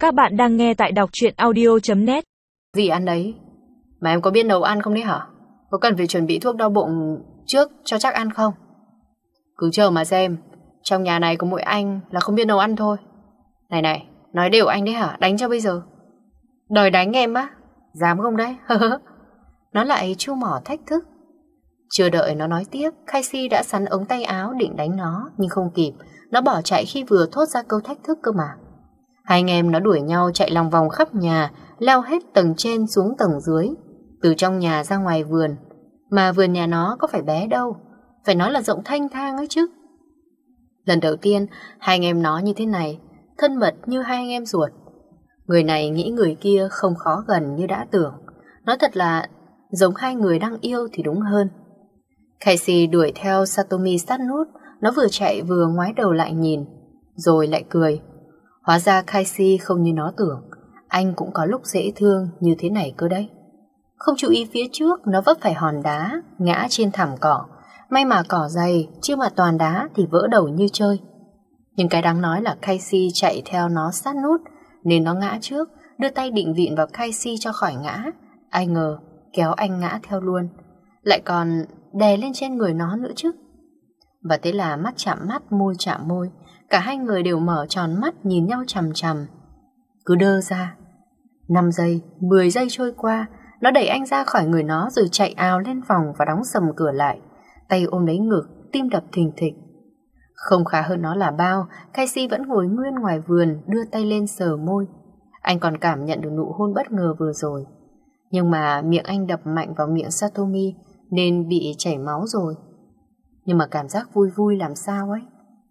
Các bạn đang nghe tại đọc truyện audio.net. Gì ăn đấy? Mà em có biết nấu ăn không đấy hả? Có cần phải chuẩn bị thuốc đau bụng trước cho chắc ăn không? Cứ chờ mà xem. Trong nhà này có mỗi anh là không biết nấu ăn thôi. Này, nói đều anh đấy hả? Đánh cho bây giờ. Đòi đánh em á? Dám không đấy? Nó lại chu mỏ thách thức. Chưa đợi nó nói tiếp, Casey đã sắn ống tay áo định đánh nó, nhưng không kịp. Nó bỏ chạy khi vừa thốt ra câu thách thức cơ mà. Hai anh em nó đuổi nhau chạy lòng vòng khắp nhà, leo hết tầng trên xuống tầng dưới, từ trong nhà ra ngoài vườn. Mà vườn nhà nó có phải bé đâu, phải nói là rộng thanh thang ấy chứ. Lần đầu tiên hai anh em nó như thế này, thân mật như hai anh em ruột. Người này nghĩ người kia không khó gần như đã tưởng. Nói thật là giống hai người đang yêu thì đúng hơn. Casey đuổi theo Satomi sát nút. Nó vừa chạy vừa ngoái đầu lại nhìn, rồi lại cười. Hóa ra Casey không như nó tưởng, anh cũng có lúc dễ thương như thế này cơ đấy. Không chú ý phía trước, nó vấp phải hòn đá, ngã trên thảm cỏ. May mà cỏ dày, chứ mà toàn đá thì vỡ đầu như chơi. Nhưng cái đáng nói là Casey chạy theo nó sát nút, nên nó ngã trước, đưa tay định vịn vào Casey cho khỏi ngã. Ai ngờ, kéo anh ngã theo luôn, lại còn đè lên trên người nó nữa chứ. Và thế là mắt chạm mắt, môi chạm môi. Cả hai người đều mở tròn mắt nhìn nhau chằm chằm. Cứ đơ ra. 5 giây, 10 giây trôi qua. Nó đẩy anh ra khỏi người nó rồi chạy ào lên phòng và đóng sầm cửa lại. Tay ôm lấy ngực, tim đập thình thịch. Không khá hơn nó là bao. Casey vẫn ngồi nguyên ngoài vườn, đưa tay lên sờ môi. Anh còn cảm nhận được nụ hôn bất ngờ vừa rồi. Nhưng mà miệng anh đập mạnh vào miệng Satomi nên bị chảy máu rồi. Nhưng mà cảm giác vui vui làm sao ấy.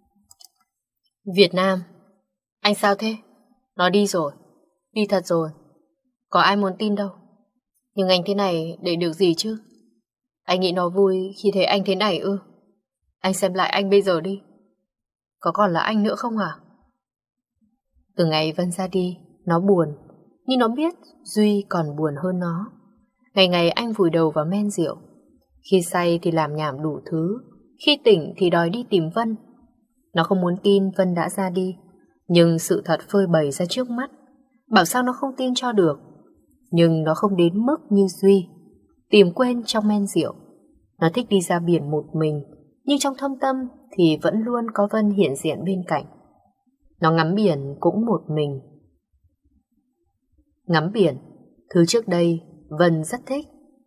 Việt Nam. Anh sao thế? Nó đi rồi. Đi thật rồi. Có ai muốn tin đâu. Nhưng anh thế này để được gì chứ? Anh nghĩ nó vui khi thấy anh thế này ư? Anh xem lại anh bây giờ đi. Có còn là anh nữa không hả? Từ ngày Vân ra đi, nó buồn. Nhưng nó biết Duy còn buồn hơn nó. Ngày ngày anh vùi đầu vào men rượu. Khi say thì làm nhảm đủ thứ, khi tỉnh thì đòi đi tìm Vân. Nó không muốn tin Vân đã ra đi, nhưng sự thật phơi bày ra trước mắt. Bảo sao nó không tin cho được. Nhưng nó không đến mức như Duy tìm quên trong men rượu. Nó thích đi ra biển một mình, nhưng trong thâm tâm thì vẫn luôn có Vân hiện diện bên cạnh. Nó ngắm biển cũng một mình. Ngắm biển, thứ trước đây Vân rất thích.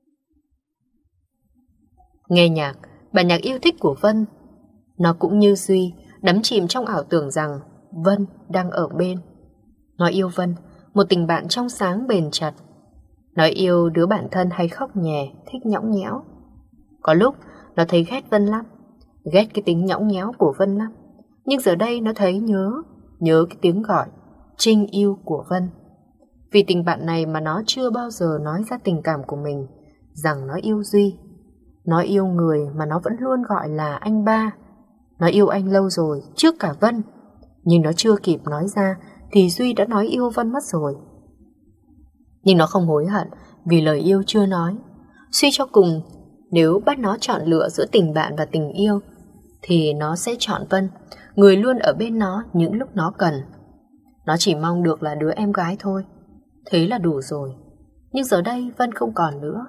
Nghe nhạc, bản nhạc yêu thích của Vân. Nó cũng như Duy, đắm chìm trong ảo tưởng rằng Vân đang ở bên. Nó yêu Vân, một tình bạn trong sáng bền chặt. Nó yêu đứa bạn thân hay khóc nhè, thích nhõng nhẽo. Có lúc nó thấy ghét Vân lắm, ghét cái tính nhõng nhẽo của Vân lắm. Nhưng giờ đây nó thấy nhớ cái tiếng gọi Trinh yêu của Vân. Vì tình bạn này mà nó chưa bao giờ nói ra tình cảm của mình, rằng nó yêu Duy. Nó yêu người mà nó vẫn luôn gọi là anh ba. Nó yêu anh lâu rồi, trước cả Vân. Nhưng nó chưa kịp nói ra thì Duy đã nói yêu Vân mất rồi. Nhưng nó không hối hận vì lời yêu chưa nói. Suy cho cùng, nếu bắt nó chọn lựa giữa tình bạn và tình yêu thì nó sẽ chọn Vân, người luôn ở bên nó những lúc nó cần. Nó chỉ mong được là đứa em gái thôi, thế là đủ rồi. Nhưng giờ đây Vân không còn nữa.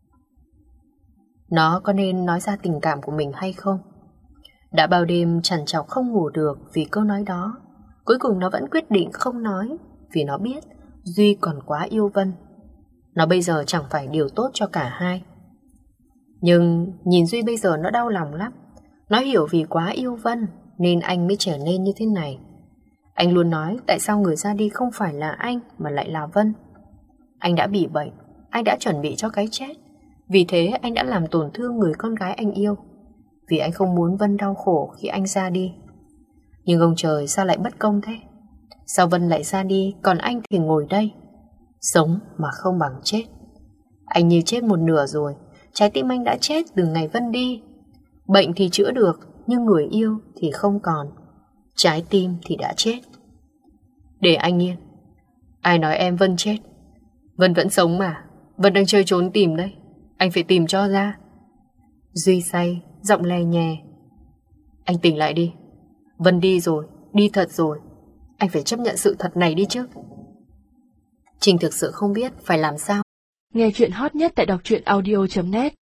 Nó có nên nói ra tình cảm của mình hay không? Đã bao đêm trằn trọc không ngủ được vì câu nói đó. Cuối cùng nó vẫn quyết định không nói, vì nó biết Duy còn quá yêu Vân. Nó bây giờ chẳng phải điều tốt cho cả hai. Nhưng nhìn Duy bây giờ nó đau lòng lắm. Nó hiểu vì quá yêu Vân nên anh mới trở nên như thế này. Anh luôn nói tại sao người ra đi không phải là anh mà lại là Vân. Anh đã bị bệnh, anh đã chuẩn bị cho cái chết. Vì thế anh đã làm tổn thương người con gái anh yêu. Vì anh không muốn Vân đau khổ khi anh ra đi. Nhưng ông trời sao lại bất công thế? Sao Vân lại ra đi, còn anh thì ngồi đây, sống mà không bằng chết. Anh như chết một nửa rồi. Trái tim anh đã chết từ ngày Vân đi. Bệnh thì chữa được, nhưng người yêu thì không còn. Trái tim thì đã chết. Để anh yên. Ai nói em Vân chết? Vân vẫn sống mà. Vân đang chơi trốn tìm đấy. Anh phải tìm cho ra. Duy say, giọng lè nhè. Anh tỉnh lại đi. Vân đi rồi, đi thật rồi. Anh phải chấp nhận sự thật này đi chứ. Trinh thực sự không biết phải làm sao. Nghe chuyện hot nhất tại đọc truyện audio.net